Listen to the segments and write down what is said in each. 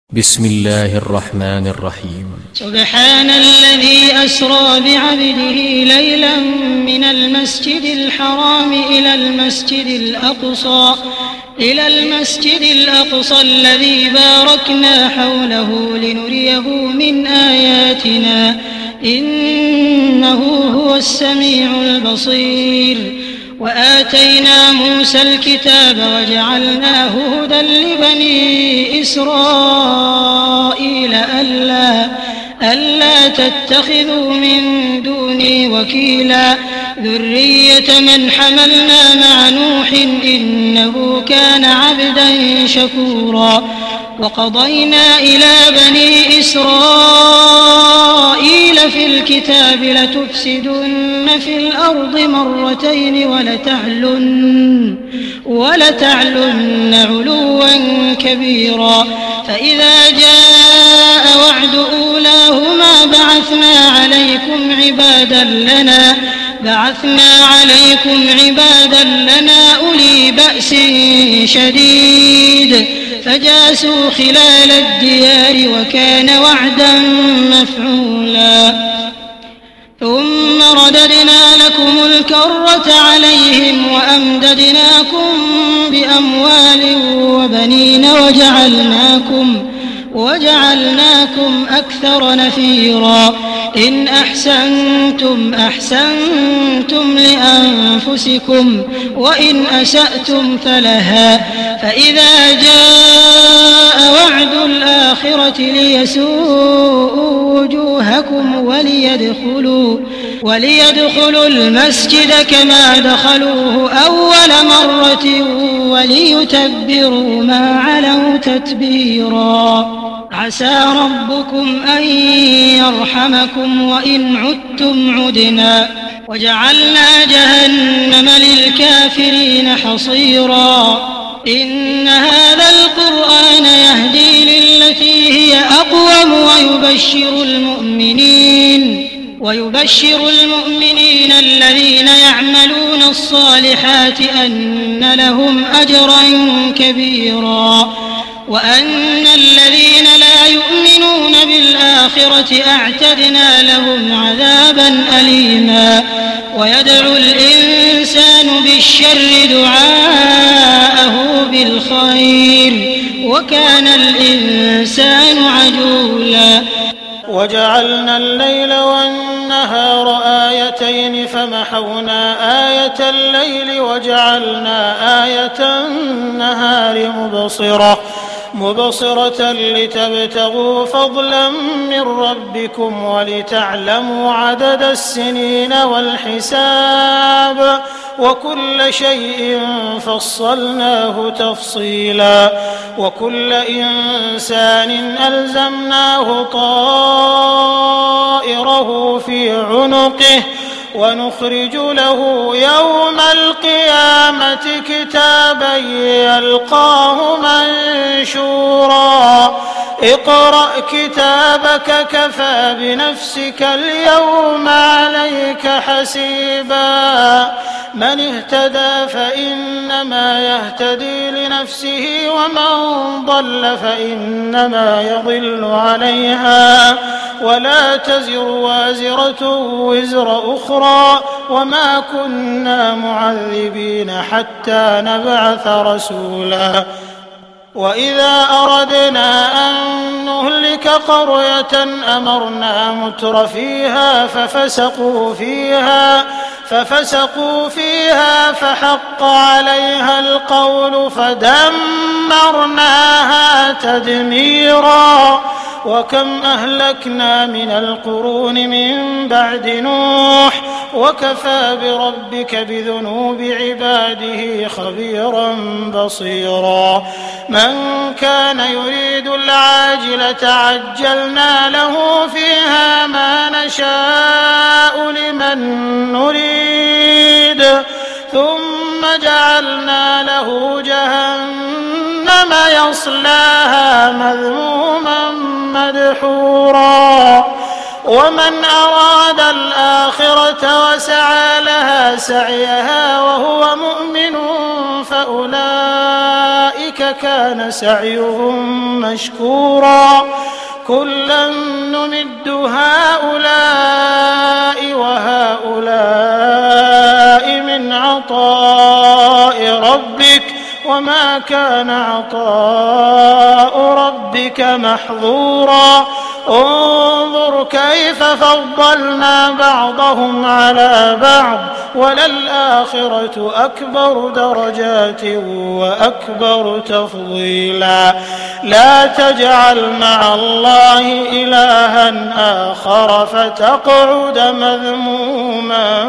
بسم الله الرحمن الرحيم. سبحان الذي أسرى بعبده ليلا من المسجد الحرام إلى المسجد الأقصى الذي باركنا حوله لنريه من آياتنا إنه هو السميع البصير. وآتينا موسى الكتاب وجعلناه هدى لبني إسرائيل ألا تتخذوا من دوني وكيلا ذرية من حملنا مع نوح إنه كان عبدا شكورا. وقضينا إلى بني إسرائيل في الكتاب لتفسدن في الأرض مرتين ولتعلن علوا كبيرا. فإذا جاء وعد أولاهما بعثنا عليكم عبادا لنا أولي بأس شديد فجاسوا خلال الديار وكان وعدا مفعولا. ثم رددنا لكم الكرة عليهم وأمددناكم بأموال وبنين وجعلناكم أكثر نفيرا. إن أحسنتم لأنفسكم وإن أسأتم فلها. فإذا جاء وعد الآخرة ليسوءوا وجوهكم وليدخلوا المسجد كما دخلوه أول مرة وليتبروا ما علوا تتبيرا. عسى ربكم أن يرحمكم وإن عدتم عدنا. وجعلنا جهنم للكافرين حصيرا. إن هذا القرآن يهدي للتي هي أقوم ويبشر المؤمنين الذين يعملون الصالحات أن لهم أجرا كبيرا. وأن الذين لا يؤمنون بالآخرة أعتدنا لهم عذابا أليما. ويدعو الإنسان بالشر دعاءه بالخير وكان الإنسان عجولا. وجعلنا الليل والنهار آيتين فمحونا آية الليل وجعلنا آية النهار مبصرة لتبتغوا فضلا من ربكم ولتعلموا عدد السنين والحساب وكل شيء فصلناه تفصيلا. وكل إنسان ألزمناه طائره في عنقه ونخرج له يوم القيامة كتابا يلقاه منشورا. اقرأ كتابك كفى بنفسك اليوم عليك حسيبا. من اهتدى فإنما يهتدي لنفسه ومن ضل فإنما يضل عليها ولا تزر وازرة وزر أخرى وما كنا معذبين حتى نبعث رسولا. وإذا أردنا أن نهلك قرية أمرنا متر فيها ففسقوا فيها فحق عليها القول فدمرناها تدميرا. وكم أهلكنا من القرون من بعد نوح وكفى بربك بذنوب عباده خبيرا بصيرا. من كان يريد العاجلة عجلنا له فيها ما نشاء لمن نريد ثم جعلنا له جهنم يصلاها مذموما مدحورا. ومن أراد الآخرة وسعى لها سعيها وهو مؤمن فأولئك أولئك كان سعيهم مشكورا كلا نمد هؤلاء وهؤلاء من عطاء ربك وما كان عطاء ربك محظورا انظر كيف فضلنا بعضهم على بعض وللآخرة أكبر درجات وأكبر تفضيلا لا تجعل مع الله إلها آخر فتقعد مذموما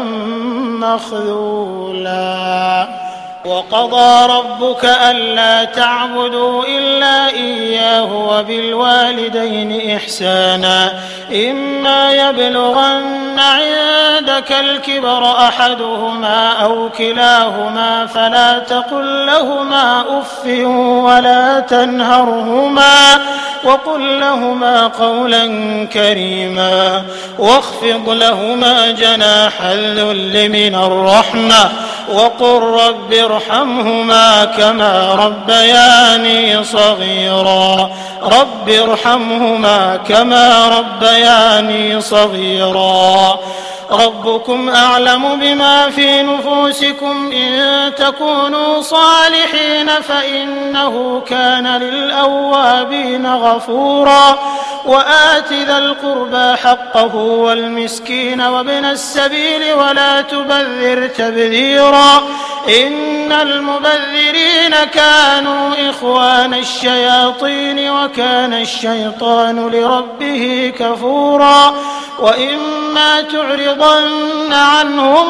مخذولا وقضى ربك ألا تعبدوا إلا إياه وبالوالدين إحسانا إما يبلغن عندك الكبر أحدهما أو كلاهما فلا تقل لهما أف ولا تنهرهما وقل لهما قولا كريما واخفض لهما جناح الذل من الرحمة وقل رب ارحمهما كما ربياني صغيرا رب ارحمهما كما ربياني صغيرا ربكم أعلم بما في نفوسكم إن تكونوا صالحين فإنه كان للأوابين غفورا وآت ذا القربى حقه والمسكين وابن السبيل ولا تبذر تبذيرا إن المبذرين كانوا إخوان الشياطين وكان الشيطان لربه كفورا وإما تعرضن عنهم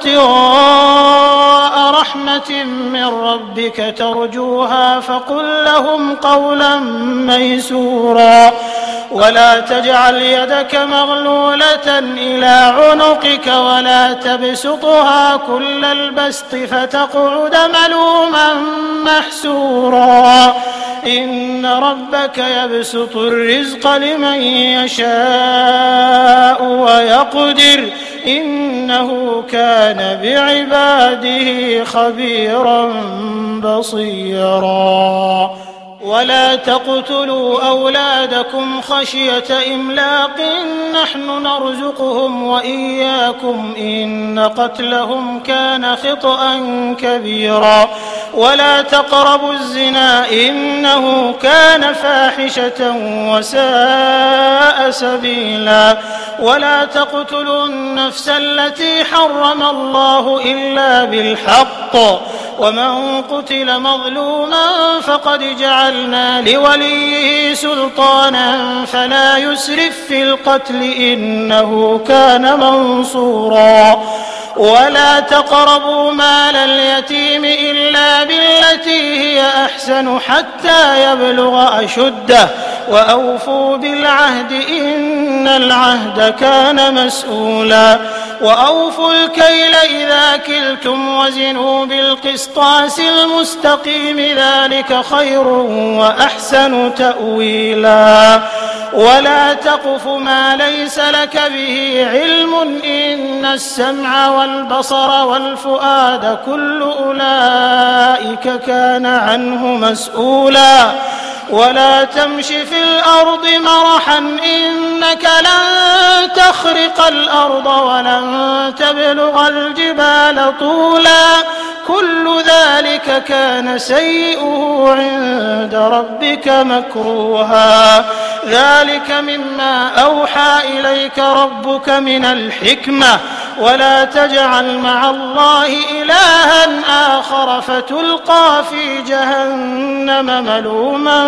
ابتغاء رحمة من ربك ترجوها فقل لهم قولا ميسورا ولا تجعل يدك مغلولة إلى عنقك ولا تبسطها كل البسط فتقعد ملوما محسورا إن ربك يبسط الرزق لمن يشاء ويقدر إنه كان بعباده خبيرا بصيرا ولا تقتلوا أولادكم خشية إملاق نحن نرزقهم وإياكم إن قتلهم كان خطأ كبيرا ولا تقربوا الزنا إنه كان فاحشة وساء سبيلا ولا تقتلوا النفس التي حرم الله إلا بالحق ومن قتل مظلوما فقد جعلنا لوليه سلطانا فلا يسرف في القتل إنه كان منصورا ولا تقربوا مال اليتيم إلا بالتي هي أحسن حتى يبلغ أشده وأوفوا بالعهد إن العهد كان مسؤولا وأوفوا الكيل إذا كلتم وزنوا بالقسطاس المستقيم ذلك خير وأحسن تأويلا ولا تقف ما ليس لك به علم إن السمع والبصر والفؤاد كل أولئك كان عنه مسؤولا ولا تمش في الأرض مرحا إنك لن تخرق الأرض ولن تبلغ الجبال طولا كل ذلك كان سيئه عند ربك مكروها ذلك مما أوحى إليك ربك من الحكمة ولا تجعل مع الله إلها آخر فتلقى في جهنم ملوما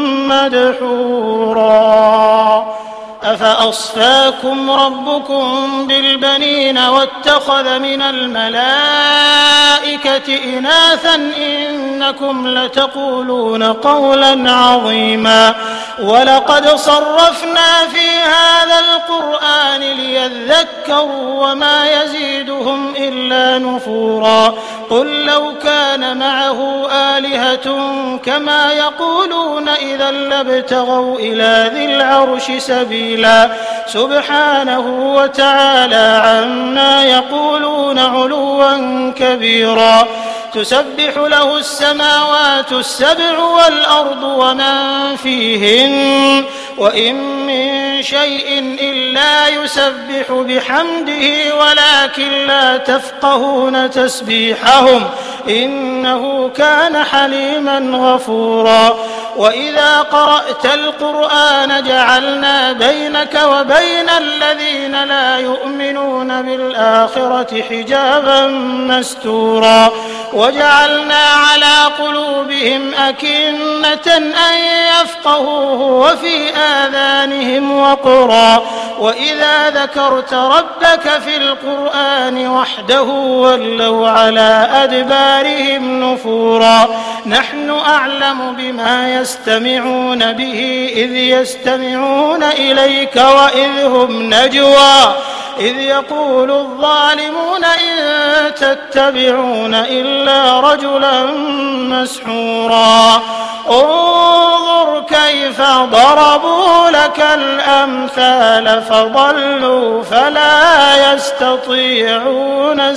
مدحورا أفأصفاكم ربكم بالبنين واتخذ من الملائكة إناثا إنكم لتقولون قولا عظيما ولقد صرفنا في هذا القرآن ليذكروا وما يزيدهم إلا نفورا قل لو كان معه آلهة كما يقولون إذا لابتغوا إلى ذي العرش سبيلا سبحانه وتعالى عما يقولون علوا كبيرا تسبح له السماوات السبع والأرض ومن فيهن وإن من شيء إلا يسبح بحمده ولكن لا تفقهون تسبيحهم إنه كان حليما غفورا وإذا قرأت القرآن جعلنا بينك وبين الذين لا يؤمنون بالآخرة حجابا مستورا وجعلنا على قلوبهم أكنة أن يفقهوه وفي آذانهم وقرا وإذا ذكرت ربك في القرآن وحده ولوا على أدبارهم نفورا نحن أعلم بما يستمعون به إذ يستمعون إليك وإذ هم نجوى إذ يقول الظالمون إن تتبعون إلا رجلا مسحورا انظر كيف ضربوا لك الأمثال فضلوا فلا يستطيعون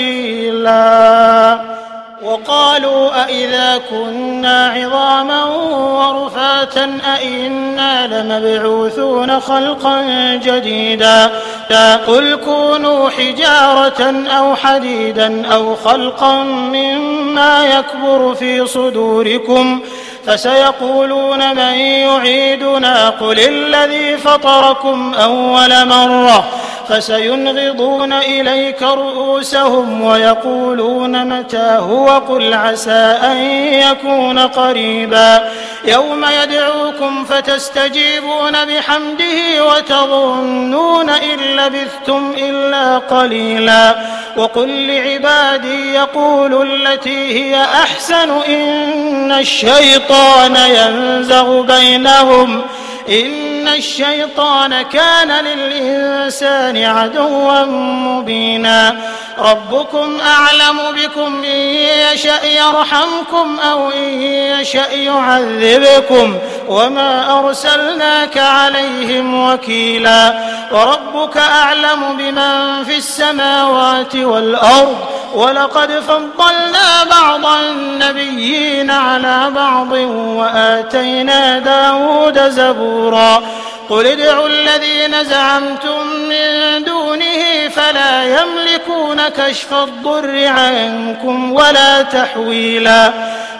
سبيلا وقالوا أئذا كنا عظاما ورفاتا أئنا لمبعوثون خلقا جديدا قل كونوا حجارة أو حديدا أو خلقا مما يكبر في صدوركم فسيقولون من يعيدنا قل الذي فطركم أول مرة فسينغضون إليك رؤوسهم ويقولون متى هو قل عسى أن يكون قريبا يوم يدعوكم فتستجيبون بحمده وتظنون إن لبثتم إلا قليلا وقل لعبادي يقولوا التي هي أحسن إن الشيطان ينزغ بينهم إن الشيطان كان للإنسان عدوا مبينا ربكم أعلم بكم إن يشأ يرحمكم أو إن يشأ يعذبكم وما أرسلناك عليهم وكيلا وربك أعلم بمن في السماوات والأرض ولقد فضلنا بعض النبيين على بعض وآتينا داود زبورا قل ادعوا الذين زعمتم من دونه فلا يملكون كشف الضر عنكم ولا تحويلا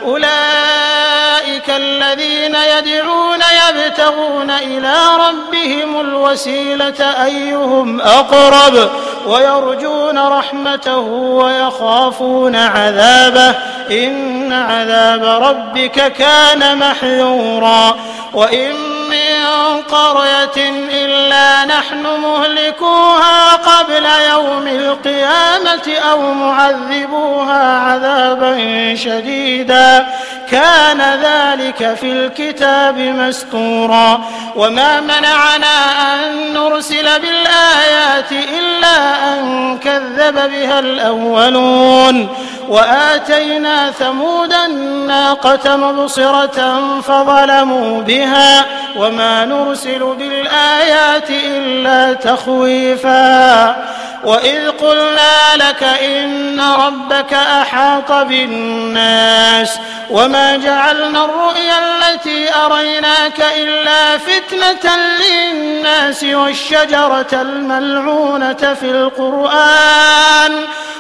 أولئك الذين يدعون يبتغون إلى ربهم الوسيلة أيهم أقرب ويرجون رحمته ويخافون عذابه إن عذاب ربك كان محذورا وإن من قرية إلا نحن مهلكوها قبل يوم القيامة أو معذبوها عذابا شديدا كان ذلك في الكتاب مسطورا وما منعنا أن نرسل بالآيات إلا أن كذب بها الأولون وآتينا ثمود الناقة مبصرة فظلموا بها وما نرسل بالآيات إلا تخويفا وإذ قلنا لك إن ربك أحاط بالناس وما جعلنا الرؤيا التي أريناك إلا فتنة للناس والشجرة الملعونة في القرآن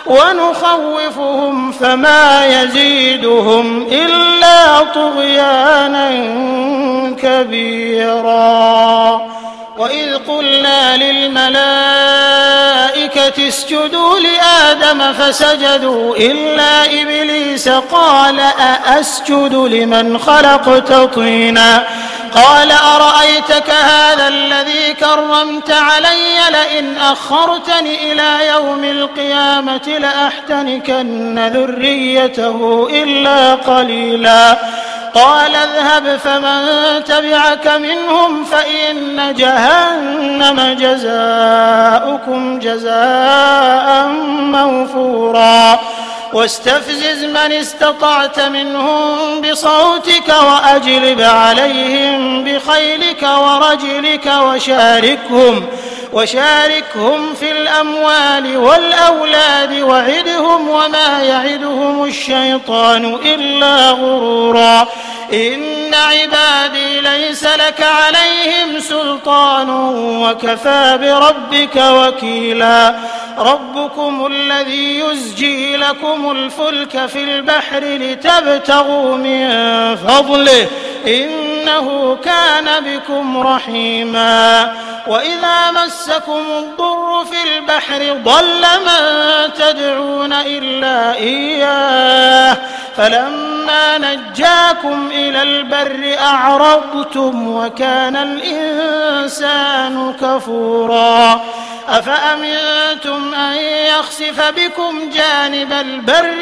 ونخوفهم فما يزيدهم إلا طغيانا كبيرا وإذ قلنا للملائكة اسجدوا لآدم فسجدوا إلا إبليس قال أأسجد لمن خلقت طينا قال أرأيتك هذا الذي كرمت علي لئن أخرتني إلى يوم القيامة لأحتنكن ذريته إلا قليلا قال اذهب فمن تبعك منهم فإن جهنم جزاؤكم جزاء موفورا واستفزز من استطعت منهم بصوتك وأجلب عليهم بخيلك ورجلك وشاركهم في الأموال والأولاد وعدهم وما يعدهم الشيطان إلا غرورا إن عبادي ليس لك عليهم سلطان وكفى بربك وكيلا ربكم الذي يزجي لكم الفلك في البحر لتبتغوا من فضله إنه كان بكم رحيما وإذا مسكم الضر في البحر ضل من تدعون إلا إياه فلما نجاكم إلى البر أعرضتم وكان الإنسان كفورا أفأمنتم أن يخسف بكم جانب البر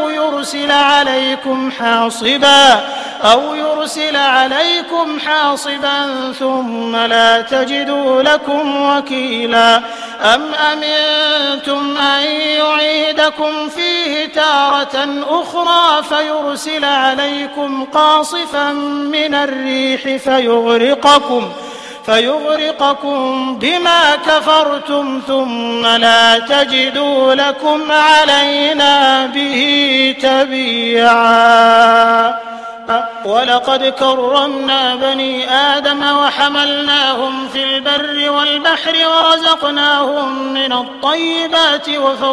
أو يرسل عليكم حاصبا ثم لا تجدوا لكم وكيلا أم أمنتم أن يعيدكم فيه تارة أخرى فيرسل عليكم قاصفا من الريح فيغرقكم بما كفرتم ثم لا تجدوا لكم علينا به تبيعا ولقد كرمنا بني آدم وحملناهم في البر والبحر ورزقناهم من الطيبات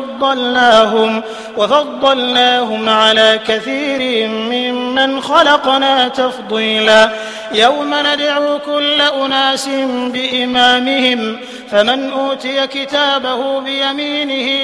وفضلناهم على كثير ممن خلقنا تفضيلا يوم ندعو كل أناس بإمامهم فمن أوتي كتابه بيمينه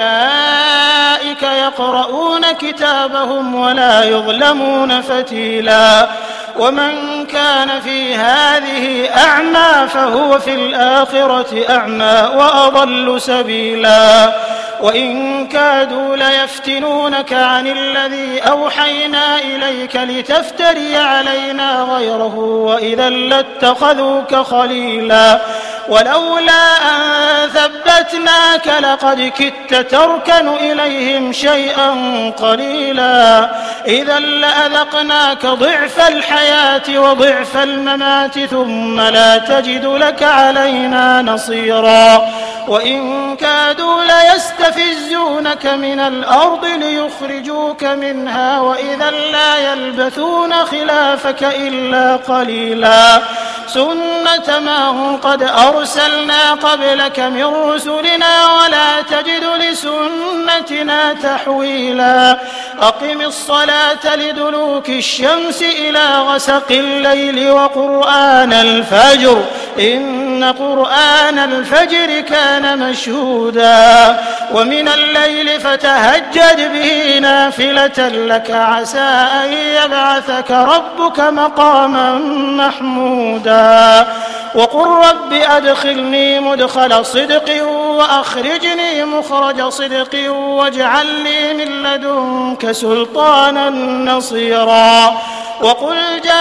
فأولئك يقرؤون كتابهم ولا يظلمون فتيلا ومن كان في هذه أعمى فهو في الآخرة أعمى وأضل سبيلا وإن كادوا ليفتنونك عن الذي أوحينا إليك لتفتري علينا غيره وإذا لاتخذوك خليلا ولولا أن ثبتناك لقد كدت تركن إليهم شيئا قليلا إذا لأذقناك ضعف الحياة وضعف الممات ثم لا تجد لك علينا نصيرا وإن كادوا ليستفزونك من الأرض ليخرجوك منها وإذا لا يلبثون خلافك إلا قليلا سنة من قد أرسلنا قبلك من رسلنا ولا تجد لسنتنا تحويلا أقم الصلاة لدلوك الشمس إلى غسق الليل وقرآن الفجر إن قرآن الفجر كان مشهودا ومن الليل فتهجد به نافلة لك عسى أن يبعثك ربك مقاما محمودا وقل رب أدخلني مدخل صدق وأخرجني مخرج صدق واجعل لي من لدنك سلطانا نصيرا وقل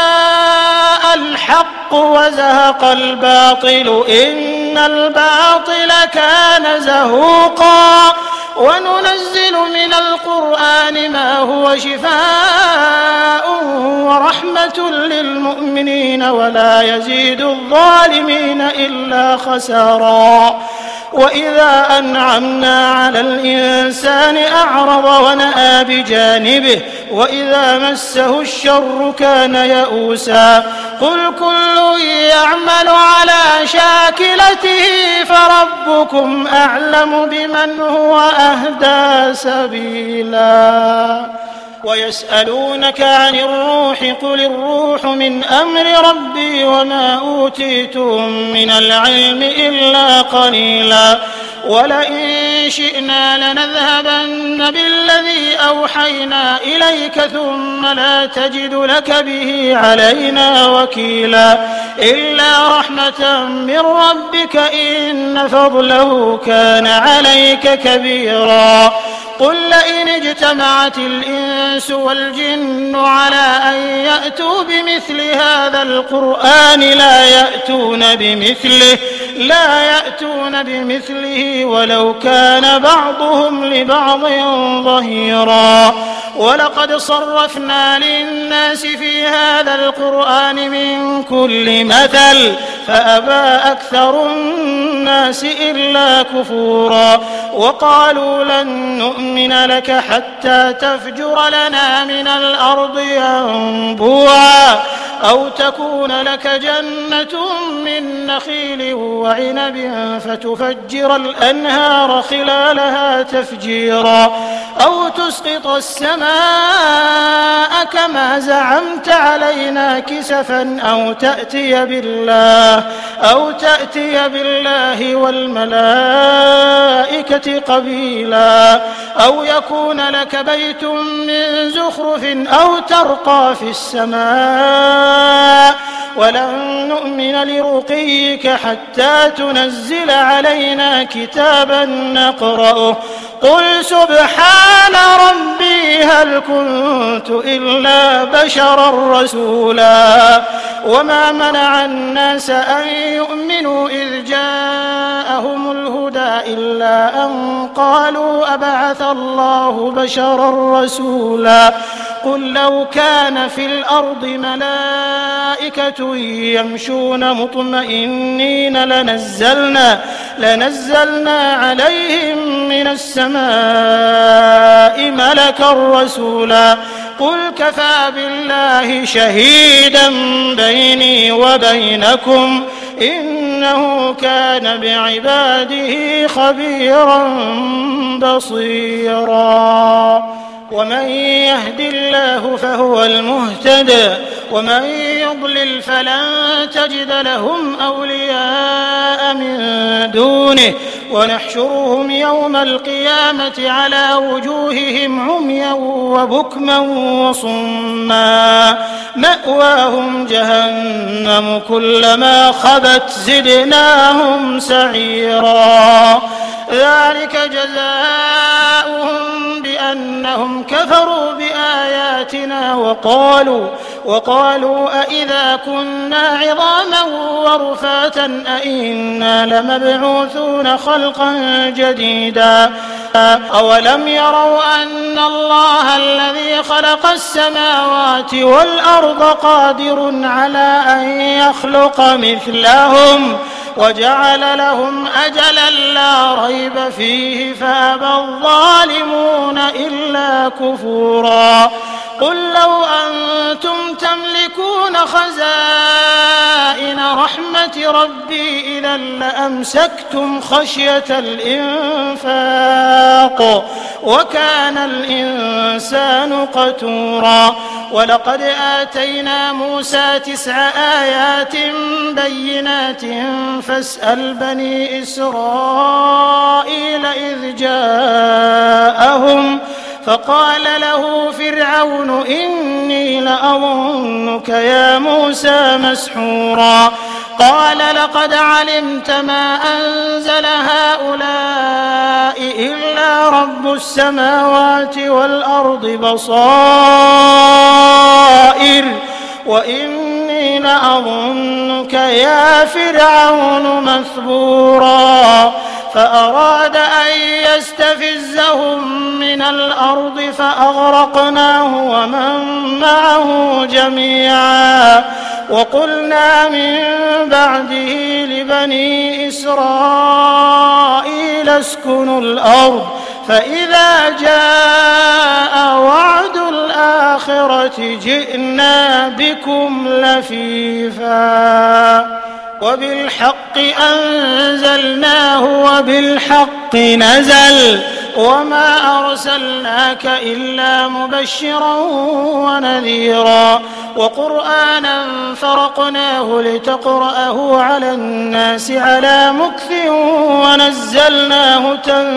جاء الحق وزهق الباطل إن الباطل كان زهوقا وننزل من القرآن ما هو شفاء ورحمة للمؤمنين ولا يزيد الظالمين إلا خسارا وإذا أنعمنا على الإنسان أعرض ونأى بجانبه وإذا مسه الشر كان يئوسا قل كل يعمل على شاكلته فربكم أعلم بمن هو أهدى سبيلا ويسألونك عن الروح قل الروح من أمر ربي وما أوتيتم من العلم إلا قليلا ولئن شئنا لنذهبن بالذي أوحينا إليك ثم لا تجد لك به علينا وكيلا إلا رحمة من ربك إن فضله كان عليك كبيرا قل لئن اجتمعت الإنس والجن على أن يأتوا بمثل هذا القرآن لا يأتون بمثله ولو كان بعضهم لبعض ظهيرا ولقد صرفنا للناس في هذا القرآن من كل مثل فأبى أكثر الناس إلا كفورا وقالوا لن نؤمن لك حتى تفجر لنا من الأرض ينبوعا أو تكون لك جنة من نخيل وعنب فتفجر الأنهار خلالها تفجيرا أو تسقط السماء كما زعمت علينا كسفا أو تأتي بالله والملائكة قبيلا أو يكون لك بيت من زخرف أو ترقى في السماء ولن نؤمن لرقيك حتى تنزل علينا كتابا نقرأه قل سبحان ربي هل كنت إلا بشرا رسولا وما منع الناس أن يؤمنوا إذ جاءهم الهدى إلا أن قالوا أبعث الله بشرا رسولا قل لو كان في الأرض ملائكة يمشون مطمئنين لنزلنا عليهم من السماء ملكا رسولا قل كفى بالله شهيدا بيني وبينكم إنه كان بعباده خبيرا بصيرا ومن يهد الله فهو المهتد ومن يضلل فلن تجد لهم أولياء من دونه ونحشرهم يوم القيامة على وجوههم عميا وبكما وصما مأواهم جهنم كلما خبت زدناهم سعيرا ذلك جزاؤهم بأنهم كفروا بآياتنا وقالوا أئذا كنا عظاما ورفاتا أئنا لمبعوثون خلقا جديدا أولم يروا أن الله الذي خلق السماوات والأرض قادر على أن يخلق مثلهم وجعل لهم أجلا لا ريب فيه فأبى الظالمون إلا كفورا قل لو أنتم تملكون خزائن رحمة ربي إذا لأمسكتم خشية الإنفاق وكان الإنسان قتورا ولقد آتينا موسى 9 آيات بينات فاسأل بني إسرائيل إذ جاءهم فقال له فرعون إني لأظنك يا موسى مسحورا قال لقد علمت ما أنزل هؤلاء إلا رب السماوات والأرض بصائر وإني لأظنك يا فرعون مثبورا فأراد أن يستفزهم من الأرض فأغرقناه ومن معه جميعا وقلنا من بعده لبني إسرائيل اسكنوا الأرض فإذا جاء وعد الآخرة جئنا بكم لفيفا وبالحق أنزلناه وبالحق نزل وما أرسلناك إلا مبشرا ونذيرا وقرآنا فرقناه لتقرأه على الناس على مكث ونزلناه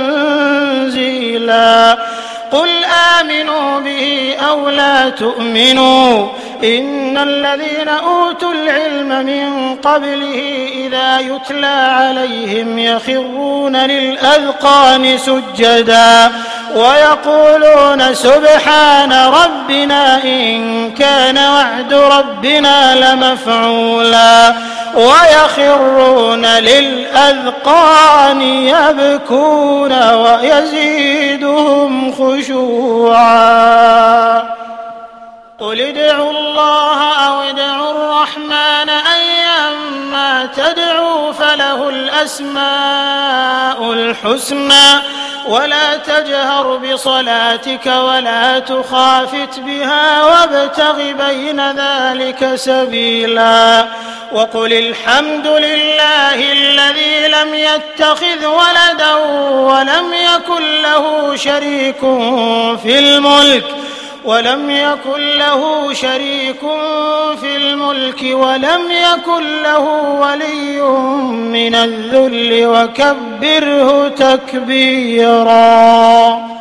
تنزيلا قل آمنوا به أو لا تؤمنوا إن الذين أوتوا العلم من قبله إذا يتلى عليهم يخرون للأذقان سجدا ويقولون سبحان ربنا إن كان وعد ربنا لمفعولا ويخرون للأذقان يبكون ويزيدهم خشوعا قل ادعوا الله أو ادعوا الرحمن أيما أيما تدعوا فله الأسماء الحسنى ولا تجهر بصلاتك ولا تخافت بها وابتغ بين ذلك سبيلا وقل الحمد لله الذي لم يتخذ ولدا ولم يكن له شريك في الملك ولم يكن له ولي من الذل وكبره تكبيرا.